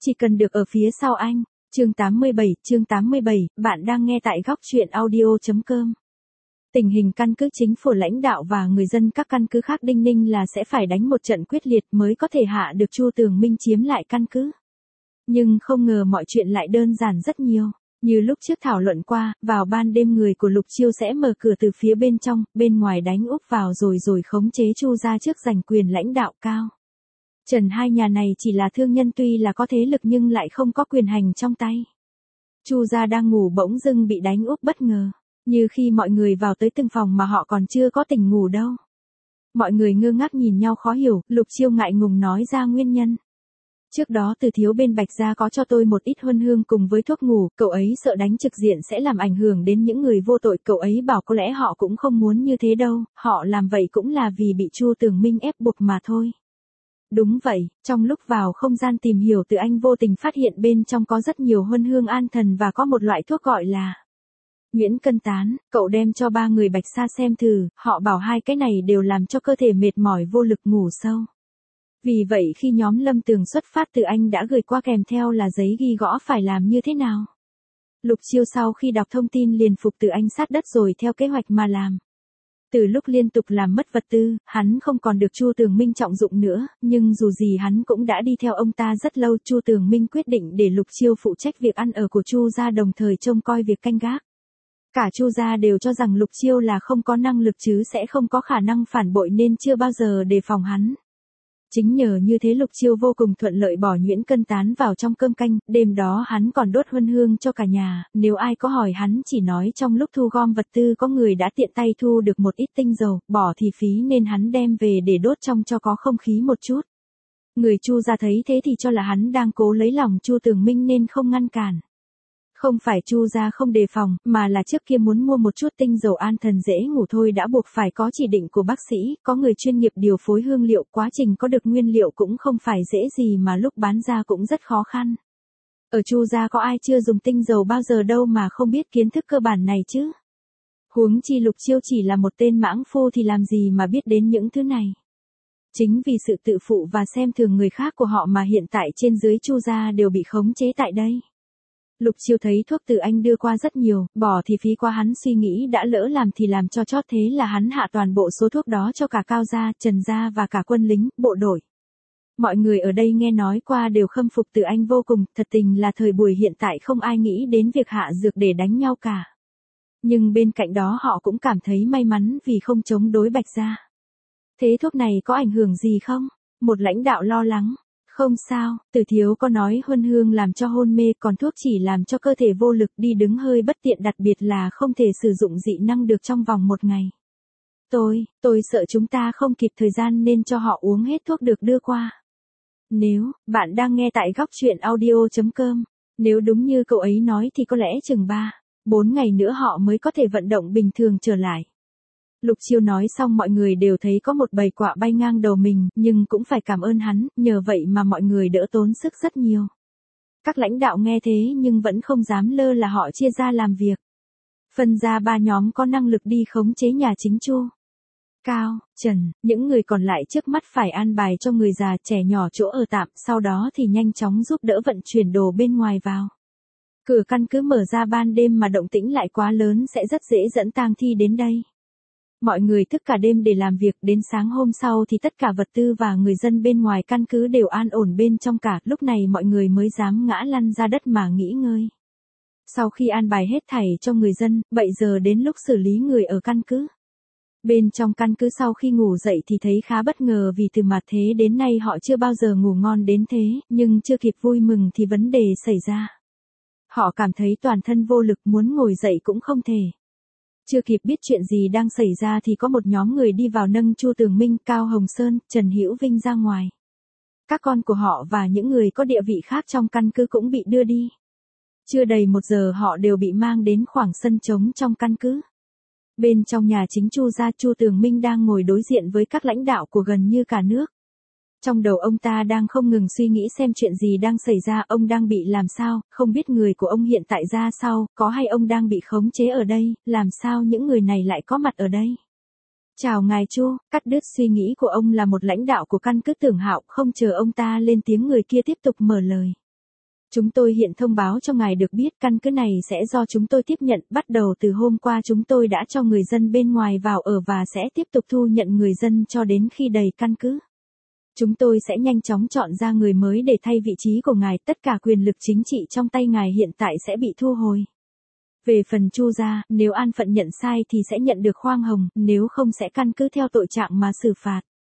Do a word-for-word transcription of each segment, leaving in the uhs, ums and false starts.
Chỉ cần được ở phía sau anh. Chương tám mươi bảy, chương tám mươi bảy, bạn đang nghe tại góc truyện audio.com. Tình hình căn cứ chính phủ lãnh đạo và người dân các căn cứ khác đinh ninh là sẽ phải đánh một trận quyết liệt mới có thể hạ được Chu Tường Minh chiếm lại căn cứ. Nhưng không ngờ mọi chuyện lại đơn giản rất nhiều. Như lúc trước thảo luận qua, vào ban đêm người của Lục Chiêu sẽ mở cửa từ phía bên trong, bên ngoài đánh úp vào rồi rồi khống chế Chu gia trước giành quyền lãnh đạo cao. Trần hai nhà này chỉ là thương nhân tuy là có thế lực nhưng lại không có quyền hành trong tay. Chu gia đang ngủ bỗng dưng bị đánh úp bất ngờ, như khi mọi người vào tới từng phòng mà họ còn chưa có tỉnh ngủ đâu. Mọi người ngơ ngác nhìn nhau khó hiểu, Lục Chiêu ngại ngùng nói ra nguyên nhân. Trước đó Từ thiếu bên Bạch gia có cho tôi một ít huân hương cùng với thuốc ngủ, cậu ấy sợ đánh trực diện sẽ làm ảnh hưởng đến những người vô tội, cậu ấy bảo có lẽ họ cũng không muốn như thế đâu, họ làm vậy cũng là vì bị Chu Tường Minh ép buộc mà thôi. Đúng vậy, trong lúc vào không gian tìm hiểu Từ Anh vô tình phát hiện bên trong có rất nhiều huân hương an thần và có một loại thuốc gọi là Nguyễn Cân Tán, cậu đem cho ba người Bạch Sa xem thử, họ bảo hai cái này đều làm cho cơ thể mệt mỏi vô lực ngủ sâu. Vì vậy khi nhóm Lâm Tường xuất phát Từ Anh đã gửi qua kèm theo là giấy ghi gõ phải làm như thế nào. Lục Chiêu sau khi đọc thông tin liền phục Từ Anh sát đất rồi theo kế hoạch mà làm. Từ lúc liên tục làm mất vật tư, hắn không còn được Chu Tường Minh trọng dụng nữa, nhưng dù gì hắn cũng đã đi theo ông ta rất lâu. Chu Tường Minh quyết định để Lục Chiêu phụ trách việc ăn ở của Chu gia đồng thời trông coi việc canh gác. Cả Chu gia đều cho rằng Lục Chiêu là không có năng lực chứ sẽ không có khả năng phản bội nên chưa bao giờ đề phòng hắn. Chính nhờ như thế Lục Chiêu vô cùng thuận lợi bỏ nhuyễn cân tán vào trong cơm canh, đêm đó hắn còn đốt huân hương cho cả nhà, nếu ai có hỏi hắn chỉ nói trong lúc thu gom vật tư có người đã tiện tay thu được một ít tinh dầu, bỏ thì phí nên hắn đem về để đốt trong cho có không khí một chút. Người Chu gia thấy thế thì cho là hắn đang cố lấy lòng Chu Tường Minh nên không ngăn cản. Không phải Chu gia không đề phòng, mà là trước kia muốn mua một chút tinh dầu an thần dễ ngủ thôi đã buộc phải có chỉ định của bác sĩ, có người chuyên nghiệp điều phối hương liệu, quá trình có được nguyên liệu cũng không phải dễ gì mà lúc bán ra cũng rất khó khăn. Ở Chu gia có ai chưa dùng tinh dầu bao giờ đâu mà không biết kiến thức cơ bản này chứ. Huống chi Lục Chiêu chỉ là một tên mãng phu thì làm gì mà biết đến những thứ này. Chính vì sự tự phụ và xem thường người khác của họ mà hiện tại trên dưới Chu gia đều bị khống chế tại đây. Lục Chiêu thấy thuốc Từ Anh đưa qua rất nhiều, bỏ thì phí qua hắn suy nghĩ đã lỡ làm thì làm cho chót thế là hắn hạ toàn bộ số thuốc đó cho cả Cao gia, Trần gia và cả quân lính, bộ đội. Mọi người ở đây nghe nói qua đều khâm phục Từ Anh vô cùng, thật tình là thời buổi hiện tại không ai nghĩ đến việc hạ dược để đánh nhau cả. Nhưng bên cạnh đó họ cũng cảm thấy may mắn vì không chống đối Bạch gia. Thế thuốc này có ảnh hưởng gì không? Một lãnh đạo lo lắng. Không sao, Từ thiếu có nói huân hương làm cho hôn mê còn thuốc chỉ làm cho cơ thể vô lực đi đứng hơi bất tiện đặc biệt là không thể sử dụng dị năng được trong vòng một ngày. Tôi, tôi sợ chúng ta không kịp thời gian nên cho họ uống hết thuốc được đưa qua. Nếu, bạn đang nghe tại góc truyện audio.com, nếu đúng như cậu ấy nói thì có lẽ chừng ba, bốn ngày nữa họ mới có thể vận động bình thường trở lại. Lục Chiêu nói xong mọi người đều thấy có một bầy quạ bay ngang đầu mình, nhưng cũng phải cảm ơn hắn, nhờ vậy mà mọi người đỡ tốn sức rất nhiều. Các lãnh đạo nghe thế nhưng vẫn không dám lơ là họ chia ra làm việc. Phân ra ba nhóm có năng lực đi khống chế nhà chính Chu. Cao, Trần, những người còn lại trước mắt phải an bài cho người già trẻ nhỏ chỗ ở tạm, sau đó thì nhanh chóng giúp đỡ vận chuyển đồ bên ngoài vào. Cửa căn cứ mở ra ban đêm mà động tĩnh lại quá lớn sẽ rất dễ dẫn tang thi đến đây. Mọi người thức cả đêm để làm việc, đến sáng hôm sau thì tất cả vật tư và người dân bên ngoài căn cứ đều an ổn bên trong cả, lúc này mọi người mới dám ngã lăn ra đất mà nghỉ ngơi. Sau khi an bài hết thảy cho người dân, bảy giờ đến lúc xử lý người ở căn cứ. Bên trong căn cứ sau khi ngủ dậy thì thấy khá bất ngờ vì từ mặt thế đến nay họ chưa bao giờ ngủ ngon đến thế, nhưng chưa kịp vui mừng thì vấn đề xảy ra. Họ cảm thấy toàn thân vô lực muốn ngồi dậy cũng không thể. Chưa kịp biết chuyện gì đang xảy ra thì có một nhóm người đi vào nâng Chu Tường Minh, Cao Hồng Sơn, Trần Hữu Vinh ra ngoài. Các con của họ và những người có địa vị khác trong căn cứ cũng bị đưa đi. Chưa đầy một giờ họ đều bị mang đến khoảng sân trống trong căn cứ. Bên trong nhà chính Chu gia, Chu Tường Minh đang ngồi đối diện với các lãnh đạo của gần như cả nước. Trong đầu ông ta đang không ngừng suy nghĩ xem chuyện gì đang xảy ra, ông đang bị làm sao, không biết người của ông hiện tại ra sao, có hay ông đang bị khống chế ở đây, làm sao những người này lại có mặt ở đây. Chào ngài Chu, cắt đứt suy nghĩ của ông là một lãnh đạo của căn cứ Tưởng Hạo, không chờ ông ta lên tiếng người kia tiếp tục mở lời. Chúng tôi hiện thông báo cho ngài được biết căn cứ này sẽ do chúng tôi tiếp nhận, bắt đầu từ hôm qua chúng tôi đã cho người dân bên ngoài vào ở và sẽ tiếp tục thu nhận người dân cho đến khi đầy căn cứ. Chúng tôi sẽ nhanh chóng chọn ra người mới để thay vị trí của ngài, tất cả quyền lực chính trị trong tay ngài hiện tại sẽ bị thu hồi. Về phần Chu gia, nếu an phận nhận sai thì sẽ nhận được khoan hồng, nếu không sẽ căn cứ theo tội trạng mà xử phạt.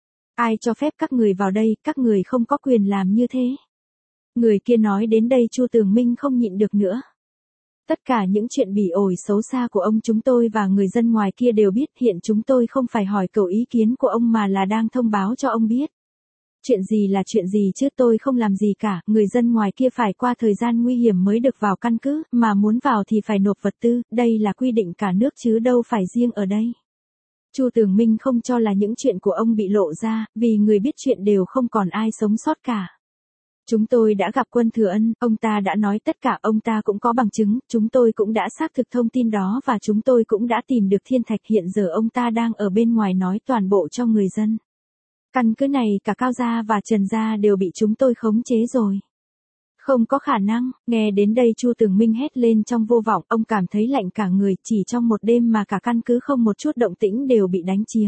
Ai cho phép các người vào đây, các người không có quyền làm như thế. Người kia nói đến đây Chu Tường Minh không nhịn được nữa. Tất cả những chuyện bỉ ổi xấu xa của ông chúng tôi và người dân ngoài kia đều biết, hiện chúng tôi không phải hỏi cầu ý kiến của ông mà là đang thông báo cho ông biết. Chuyện gì là chuyện gì chứ, tôi không làm gì cả, người dân ngoài kia phải qua thời gian nguy hiểm mới được vào căn cứ, mà muốn vào thì phải nộp vật tư, đây là quy định cả nước chứ đâu phải riêng ở đây. Chu Tường Minh không cho là những chuyện của ông bị lộ ra, vì người biết chuyện đều không còn ai sống sót cả. Chúng tôi đã gặp Quân Thừa Ân, ông ta đã nói tất cả, ông ta cũng có bằng chứng, chúng tôi cũng đã xác thực thông tin đó và chúng tôi cũng đã tìm được thiên thạch, hiện giờ ông ta đang ở bên ngoài nói toàn bộ cho người dân. Căn cứ này cả Cao gia và Trần gia đều bị chúng tôi khống chế rồi. Không có khả năng, nghe đến đây Chu Tường Minh hét lên trong vô vọng, ông cảm thấy lạnh cả người, chỉ trong một đêm mà cả căn cứ không một chút động tĩnh đều bị đánh chiếm.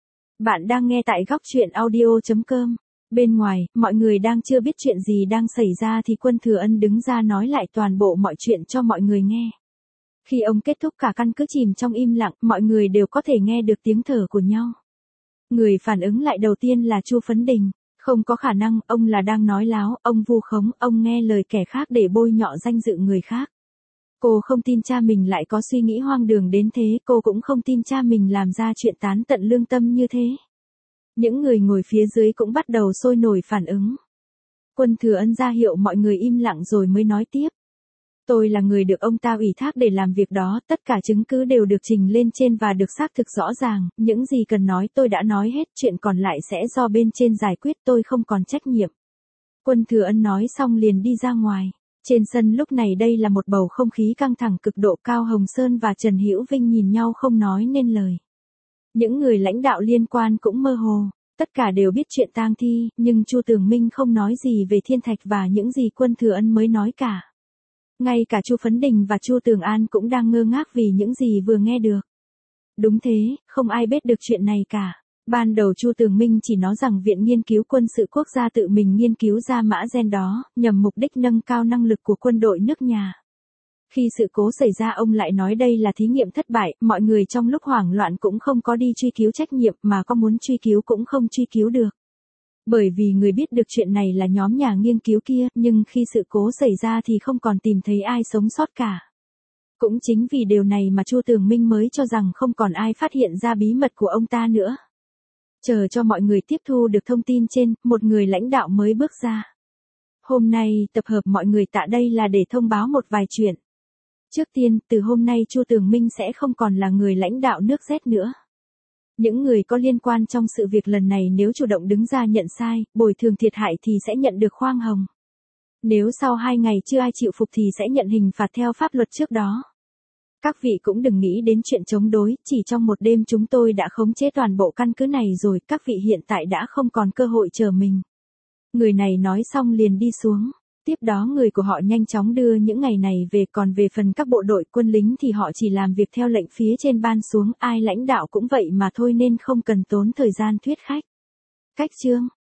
Bạn đang nghe tại góc truyện audio chấm com. Bên ngoài, mọi người đang chưa biết chuyện gì đang xảy ra thì Quân Thừa Ân đứng ra nói lại toàn bộ mọi chuyện cho mọi người nghe. Khi ông kết thúc cả căn cứ chìm trong im lặng, mọi người đều có thể nghe được tiếng thở của nhau. Người phản ứng lại đầu tiên là Chu Phấn Đình. Không có khả năng, ông là đang nói láo, ông vu khống, ông nghe lời kẻ khác để bôi nhọ danh dự người khác. Cô không tin cha mình lại có suy nghĩ hoang đường đến thế, cô cũng không tin cha mình làm ra chuyện tán tận lương tâm như thế. Những người ngồi phía dưới cũng bắt đầu sôi nổi phản ứng. Quân Thừa Ân ra hiệu mọi người im lặng rồi mới nói tiếp. Tôi là người được ông ta ủy thác để làm việc đó, tất cả chứng cứ đều được trình lên trên và được xác thực rõ ràng, những gì cần nói tôi đã nói hết, chuyện còn lại sẽ do bên trên giải quyết, tôi không còn trách nhiệm. Quân Thừa Ân nói xong liền đi ra ngoài. Trên sân lúc này đây là một bầu không khí căng thẳng cực độ, Cao Hồng Sơn và Trần Hữu Vinh nhìn nhau không nói nên lời. Những người lãnh đạo liên quan cũng mơ hồ, tất cả đều biết chuyện tang thi, nhưng Chu Tường Minh không nói gì về thiên thạch và những gì Quân Thừa Ân mới nói cả. Ngay cả Chu Phấn Đình và Chu Tường An cũng đang ngơ ngác vì những gì vừa nghe được. Đúng thế, không ai biết được chuyện này cả. Ban đầu Chu Tường Minh chỉ nói rằng Viện Nghiên cứu Quân sự Quốc gia tự mình nghiên cứu ra mã gen đó, nhằm mục đích nâng cao năng lực của quân đội nước nhà. Khi sự cố xảy ra ông lại nói đây là thí nghiệm thất bại, mọi người trong lúc hoảng loạn cũng không có đi truy cứu trách nhiệm, mà có muốn truy cứu cũng không truy cứu được. Bởi vì người biết được chuyện này là nhóm nhà nghiên cứu kia, nhưng khi sự cố xảy ra thì không còn tìm thấy ai sống sót cả. Cũng chính vì điều này mà Chu Tường Minh mới cho rằng không còn ai phát hiện ra bí mật của ông ta nữa. Chờ cho mọi người tiếp thu được thông tin trên, một người lãnh đạo mới bước ra. Hôm nay, tập hợp mọi người tại đây là để thông báo một vài chuyện. Trước tiên, từ hôm nay Chu Tường Minh sẽ không còn là người lãnh đạo nước Z nữa. Những người có liên quan trong sự việc lần này nếu chủ động đứng ra nhận sai, bồi thường thiệt hại thì sẽ nhận được khoan hồng. Nếu sau hai ngày chưa ai chịu phục thì sẽ nhận hình phạt theo pháp luật trước đó. Các vị cũng đừng nghĩ đến chuyện chống đối, chỉ trong một đêm chúng tôi đã khống chế toàn bộ căn cứ này rồi, các vị hiện tại đã không còn cơ hội chờ mình. Người này nói xong liền đi xuống. Tiếp đó người của họ nhanh chóng đưa những ngày này về, còn về phần các bộ đội quân lính thì họ chỉ làm việc theo lệnh phía trên ban xuống, ai lãnh đạo cũng vậy mà thôi nên không cần tốn thời gian thuyết khách. Cách chương